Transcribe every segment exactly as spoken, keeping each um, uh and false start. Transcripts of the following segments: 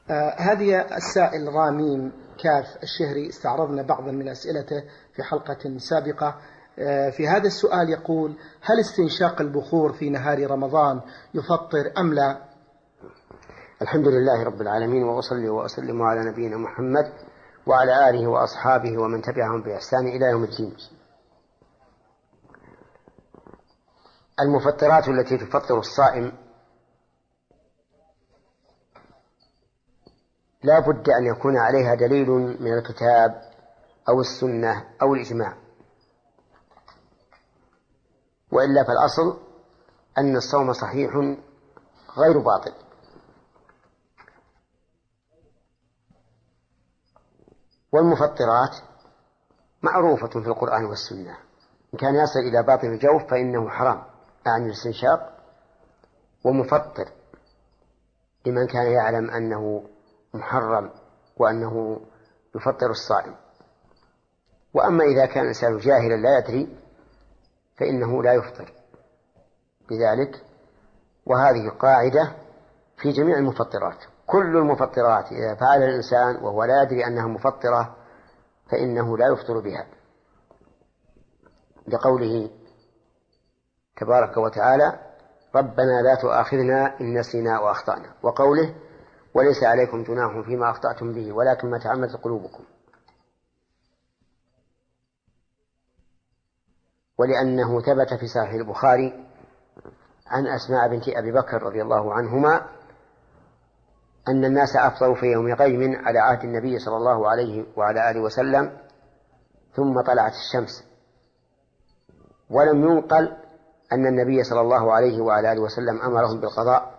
آه هذه السائل رامين كاف الشهري، استعرضنا بعضا من أسئلته في حلقة سابقة. آه في هذا السؤال يقول: هل استنشاق البخور في نهار رمضان يفطر أم لا؟ الحمد لله رب العالمين، وأصلي وأسلم على نبينا محمد وعلى آله وأصحابه ومن تبعهم بإحسان إلى يوم الدين. المفطرات التي تفطر الصائم لا بد أن يكون عليها دليل من الكتاب أو السنة أو الإجماع، وإلا فالأصل أن الصوم صحيح غير باطل. والمفطرات معروفة في القرآن والسنة، إن كان يصل إلى باطن الجوف فإنه حرام عن الاستنشاق، ومفطر لمن كان يعلم أنه محرم وأنه يفطر الصائم. وأما إذا كان الإنسان جاهلا لا يدري فإنه لا يفطر بذلك. وهذه قاعدة في جميع المفطرات، كل المفطرات إذا فعل الإنسان وهو لا يدري أنها مفطرة فإنه لا يفطر بها، لقوله تبارك وتعالى: ربنا لا تؤاخذنا إن نسينا وأخطأنا، وقوله: وليس عليكم جناح فيما أخطأتم به ولكن ما تعمدت قلوبكم. ولأنه ثبت في صحيح البخاري عن أسماء بنت أبي بكر رضي الله عنهما أن الناس أفطروا في يوم غيم على عهد النبي صلى الله عليه وعلى آله وسلم، ثم طلعت الشمس، ولم ينقل أن النبي صلى الله عليه وعلى آله وسلم أمرهم بالقضاء،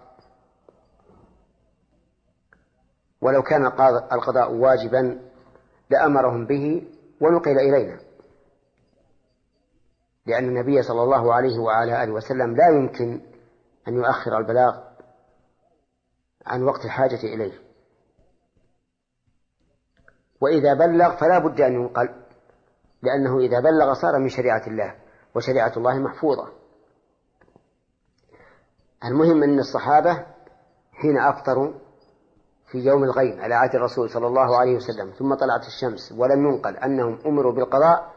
ولو كان القضاء واجبا لأمرهم به ونقل إلينا، لأن النبي صلى الله عليه وعلى آله وسلم لا يمكن أن يؤخر البلاغ عن وقت الحاجة إليه، وإذا بلغ فلا بد أن ينقل، لأنه إذا بلغ صار من شريعة الله، وشريعة الله محفوظة. المهم أن الصحابة حين أفطروا في يوم الغيم على عهد الرسول صلى الله عليه وسلم ثم طلعت الشمس ولم ينقل أنهم أمروا بالقضاء،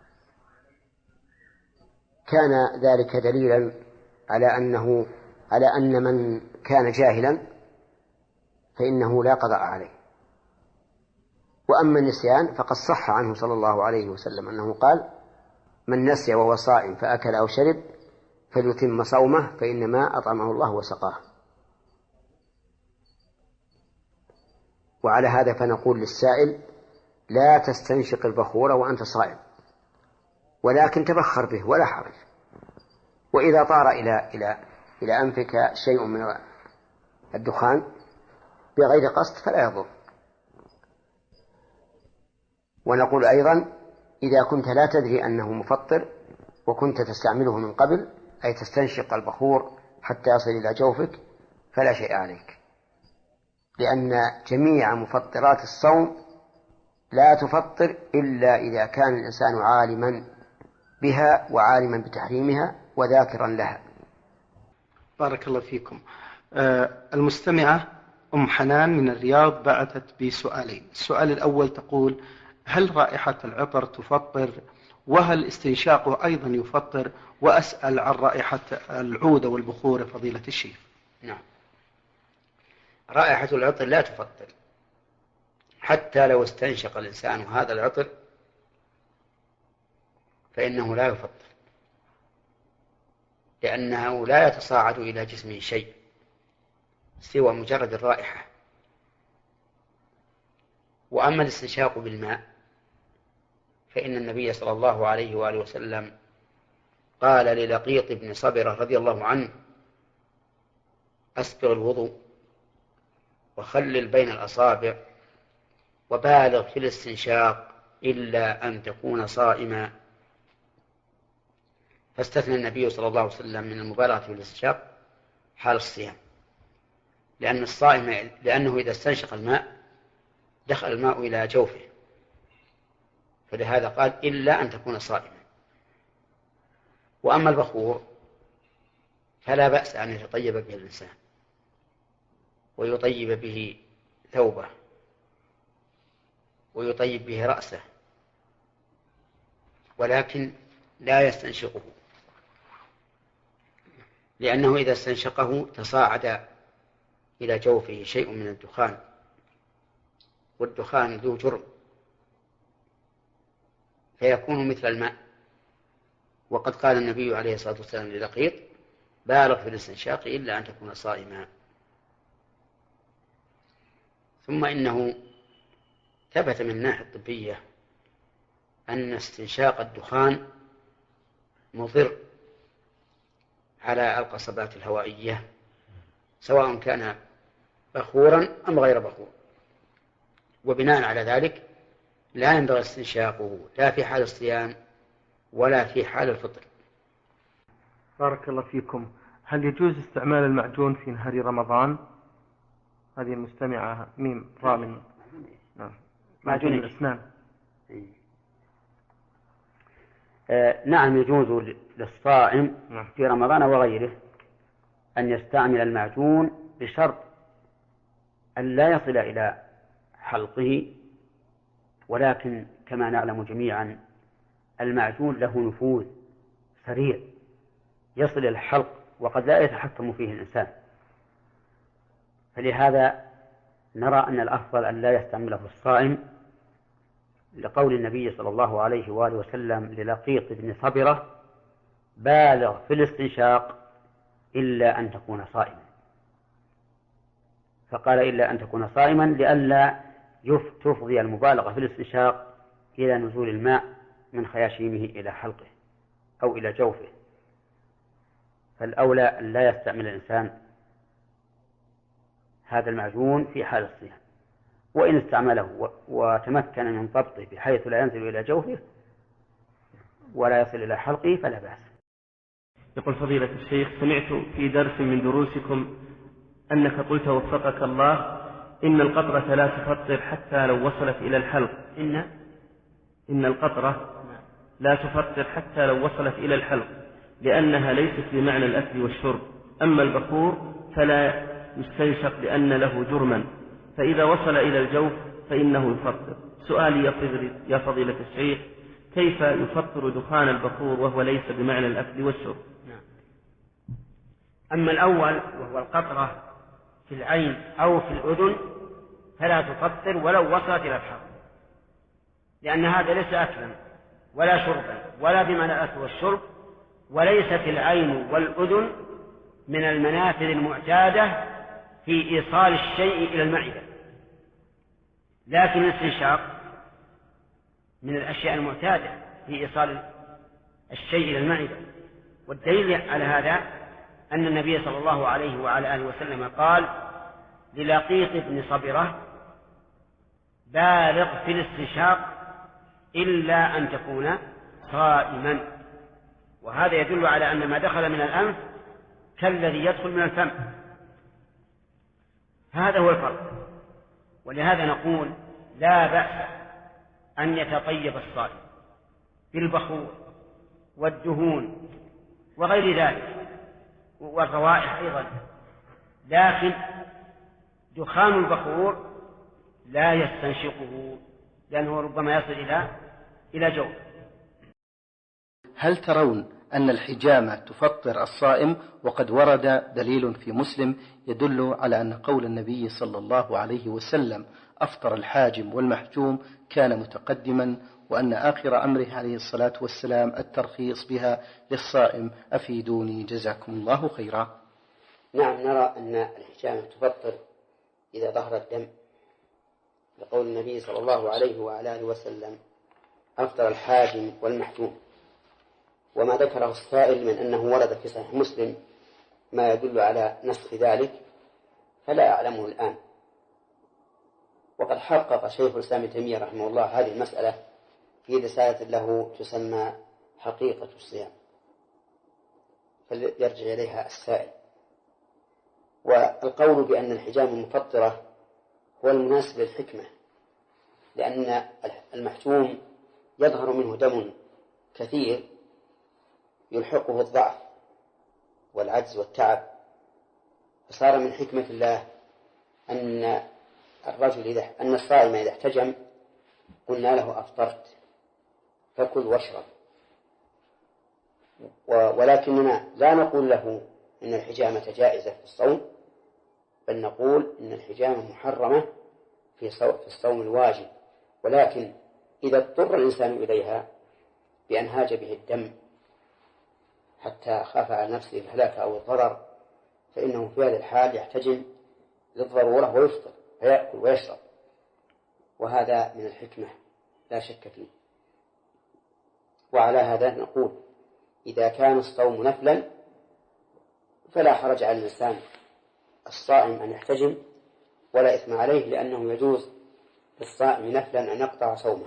كان ذلك دليلا على أنه على أن من كان جاهلا فإنه لا قضاء عليه. وأما النسيان فقد صح عنه صلى الله عليه وسلم أنه قال: من نسي وهو صائم فأكل أو شرب فليتم صومه فإنما أطعمه الله وسقاه. وعلى هذا فنقول للسائل: لا تستنشق البخور وأنت صائم، ولكن تبخر به ولا حرج. وإذا طار إلى إلى إلى أنفك شيء من الدخان بغير قصد فلا يضر. ونقول أيضا: إذا كنت لا تدري أنه مفطر وكنت تستعمله من قبل، أي تستنشق البخور حتى يصل إلى جوفك، فلا شيء عليك، لأن جميع مفطرات الصوم لا تفطر إلا إذا كان الإنسان عالما بها وعالما بتحريمها وذاكرا لها. بارك الله فيكم. آه المستمعة أم حنان من الرياض بعثت بسؤالين. السؤال الأول تقول: هل رائحة العطر تفطر؟ وهل استنشاقه أيضا يفطر؟ وأسأل عن رائحة العود والبخور فضيلة الشيخ. نعم، رائحة العطر لا تفطر، حتى لو استنشق الإنسان هذا العطر فإنه لا يفطر، لأنه لا يتصاعد إلى جسمه شيء سوى مجرد الرائحة. وأما الاستنشاق بالماء فإن النبي صلى الله عليه وآله وسلم قال للقيط بن صبرة رضي الله عنه: أسبغ الوضوء وخلل بين الأصابع وبالغ في الاستنشاق إلا أن تكون صائما. فاستثنى النبي صلى الله عليه وسلم من المبالغة في الاستنشاق حال الصيام، لأن الصائم لأنه إذا استنشق الماء دخل الماء إلى جوفه، فلهذا قال: إلا أن تكون صائما. وأما البخور فلا بأس أن يتطيب به الإنسان ويطيب به ثوبه ويطيب به رأسه، ولكن لا يستنشقه، لأنه إذا استنشقه تصاعد إلى جوفه شيء من الدخان، والدخان ذو جرم فيكون مثل الماء. وقد قال النبي عليه الصلاة والسلام للقيط: بالغ في الاستنشاق إلا أن تكون صائما. ثم إنه ثبت من الناحية الطبية أن استنشاق الدخان مضر على القصبات الهوائية، سواء كان بخورا أم غير بخور، وبناء على ذلك لا ينبغي استنشاقه لا في حال الصيام ولا في حال الفطر. بارك الله فيكم. هل يجوز استعمال المعجون في نهار رمضان؟ هذه المستمعة ميم رامن. نعم. معجون الأسنان. آه نعم، يجوز للصائم في رمضان وغيره أن يستعمل المعجون بشرط أن لا يصل إلى حلقه، ولكن كما نعلم جميعا المعجون له نفوذ سريع يصل إلى الحلق وقد لا يتحكم فيه الإنسان، فلهذا نرى أن الأفضل أن لا يستعمله الصائم، لقول النبي صلى الله عليه وآله وسلم للقيط بن صبرة: بالغ في الاستنشاق إلا أن تكون صائما. فقال إلا أن تكون صائما لئلا تفضي المبالغة في الاستنشاق إلى نزول الماء من خياشيمه إلى حلقه أو إلى جوفه. فالأولى أن لا يستعمل الإنسان هذا المعجون في حال الصيام، وإن استعمله وتمكن من ضبطه بحيث لا ينزل إلى جوفه ولا يصل إلى حلقه فلا بأس. يقول فضيلة الشيخ: سمعت في درس من دروسكم أنك قلت وفقك الله إن القطرة لا تفطر حتى لو وصلت إلى الحلق. إن إن القطرة لا تفطر حتى لو وصلت إلى الحلق لأنها ليست بمعنى الأكل والشرب، أما البخور فلا يستنشق لأن له جرما، فإذا وصل إلى الجوف فإنه يفطر. سؤالي يا فضيلة الشيخ: كيف يفطر دخان البخور وهو ليس بمعنى الأكل والشرب؟ أما الأول وهو القطرة في العين أو في الأذن فلا تفطر ولو وصلت إلى الحلق، لأن هذا ليس أكلا ولا شربا ولا بمعنى الأكل والشرب، وليست العين والأذن من المنافذ المعتادة في إيصال الشيء إلى المعدة، لكن الاستنشاق من الأشياء المعتادة في إيصال الشيء إلى المعدة. والدليل على هذا أن النبي صلى الله عليه وعلى آله وسلم قال للقيط بن صبرة: بالغ في الاستنشاق إلا أن تكون صائما. وهذا يدل على أن ما دخل من الأنف كالذي يدخل من الفم، هذا هو الفرق. ولهذا نقول لا بأس أن يتطيب الصائم بالبخور والدهون وغير ذلك والروائح أيضا، لكن دخان البخور لا يستنشقه لأنه ربما يصل إلى إلى جوف. هل ترون أن الحجامة تفطر الصائم؟ وقد ورد دليل في مسلم يدل على أن قول النبي صلى الله عليه وسلم: أفطر الحاجم والمحجوم، كان متقدما، وأن آخر أمره عليه الصلاة والسلام الترخيص بها للصائم. أفيدوني جزاكم الله خيرا. نعم، نرى أن الحجامة تفطر إذا ظهر الدم، لقول النبي صلى الله عليه وعلى آله وسلم: أفطر الحاجم والمحجوم. وما ذكره السائل من أنه ورد في صحيح مسلم ما يدل على نسخ ذلك فلا أعلمه الآن. وقد حقق شيخ الإسلام ابن تيمية رحمه الله هذه المسألة في رسالة له تسمى حقيقة الصيام، فليرجع إليها السائل. والقول بأن الحجامة مفطرة هو المناسب للحكمة، لأن المحجوم يظهر منه دم كثير يلحقه الضعف والعجز والتعب، فصار من حكمة الله أن الرجل إذا أن الصائم إذا احتجم قلنا له أفطرت فكل واشرب، ولكننا لا نقول له إن الحجامة جائزة في الصوم، بل نقول إن الحجامة محرمة في الصوم الواجب، ولكن إذا اضطر الإنسان إليها بأن هاج به الدم حتى خاف على نفسه الهلاك أو الضرر فإنه في هذه الحال يحتجم للضرورة ويفطر فيأكل ويشرب، وهذا من الحكمة لا شك فيه. وعلى هذا نقول إذا كان الصوم نفلا فلا حرج على الإنسان الصائم أن يحتجم ولا إثم عليه، لأنه يجوز للصائم نفلا أن يقطع صومه،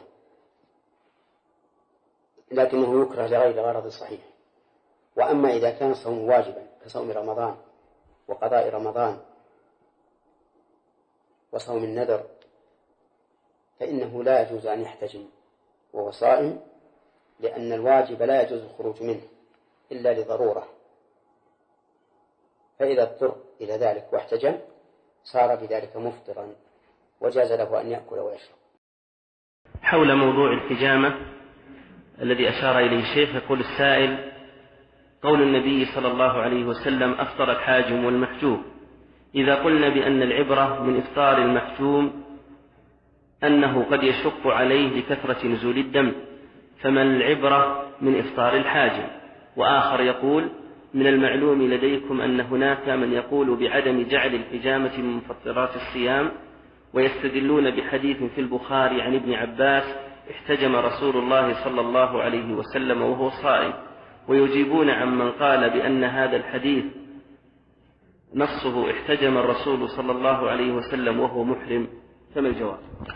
لكنه يكره لغير غرض صحيح. وأما إذا كان الصوم واجبا كصوم رمضان وقضاء رمضان وصوم النذر فإنه لا يجوز أن يحتجم وهو صائم، لأن الواجب لا يجوز الخروج منه إلا لضرورة، فإذا اضطر إلى ذلك واحتجم صار بذلك مفطرا وجاز له أن يأكل ويشرب. حول موضوع الحجامة الذي أشار إليه الشيخ يقول السائل: قول النبي صلى الله عليه وسلم أفطر الحاجم والمحجوم، إذا قلنا بأن العبرة من إفطار المحجوم أنه قد يشق عليه لكثرة نزول الدم، فما العبرة من إفطار الحاجم؟ وآخر يقول: من المعلوم لديكم أن هناك من يقول بعدم جعل الحجامة من مفطرات الصيام، ويستدلون بحديث في البخاري عن ابن عباس: احتجم رسول الله صلى الله عليه وسلم وهو صائم، ويجيبون عمن قال بأن هذا الحديث نصه احتجم الرسول صلى الله عليه وسلم وهو محرم، فما الجواب؟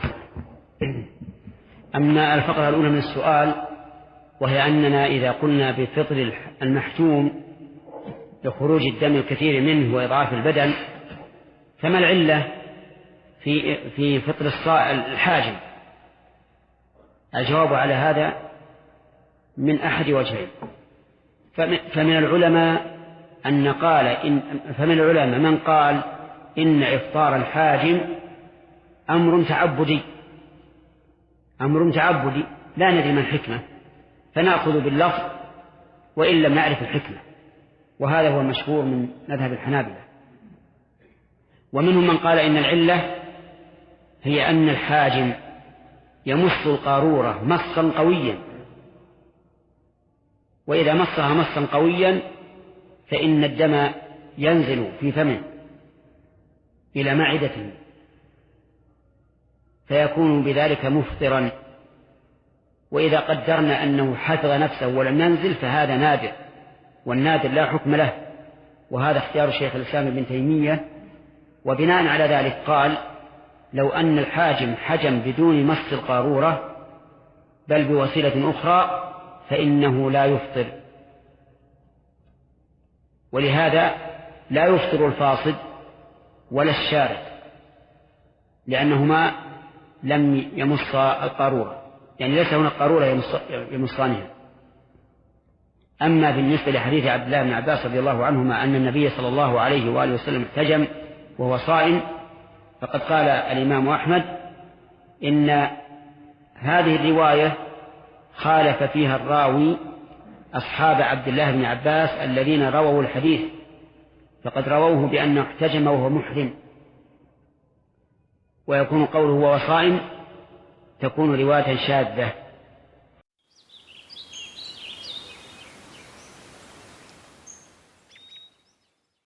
أما الفقرة الأولى من السؤال وهي أننا إذا قلنا بفطر المحجوم لخروج الدم الكثير منه وإضعاف البدن، فما العلة في في فطر الحاجم؟ الجواب على هذا من أحد وجهين. فمن العلماء أن قال إن فمن العلماء من قال إن إفطار الحاجم أمر تعبدي أمر تعبدي لا ندري ما الحكمة، فنأخذ باللفظ وإن لم نعرف الحكمة، وهذا هو المشهور من مذهب الحنابلة. ومنهم من قال إن العلة هي أن الحاجم يمص القارورة مصا قويا، وإذا مصها مصا قويا فإن الدم ينزل في فمه إلى معدته فيكون بذلك مفطرا. وإذا قدرنا أنه حفظ نفسه ولم ينزل فهذا نادر، والنادر لا حكم له، وهذا اختيار شيخ الإسلام ابن تيمية. وبناء على ذلك قال: لو أن الحاجم حجم بدون مص القارورة بل بوسيلة أخرى فإنه لا يفطر. ولهذا لا يفطر الفاصد ولا الشارد، لأنهما لم يمص القارورة، يعني ليس هناك قارورة يمصانها. أما بالنسبة لحديث عبد الله بن عباس رضي الله عنهما أن النبي صلى الله عليه وآله وسلم احتجم وهو صائم، فقد قال الإمام أحمد إن هذه الرواية خالف فيها الراوي أصحاب عبد الله بن عباس الذين رووا الحديث، فقد رووه بأنه احتجم وهو محرم، ويكون قوله وهو صائم تكون رواية شاذة.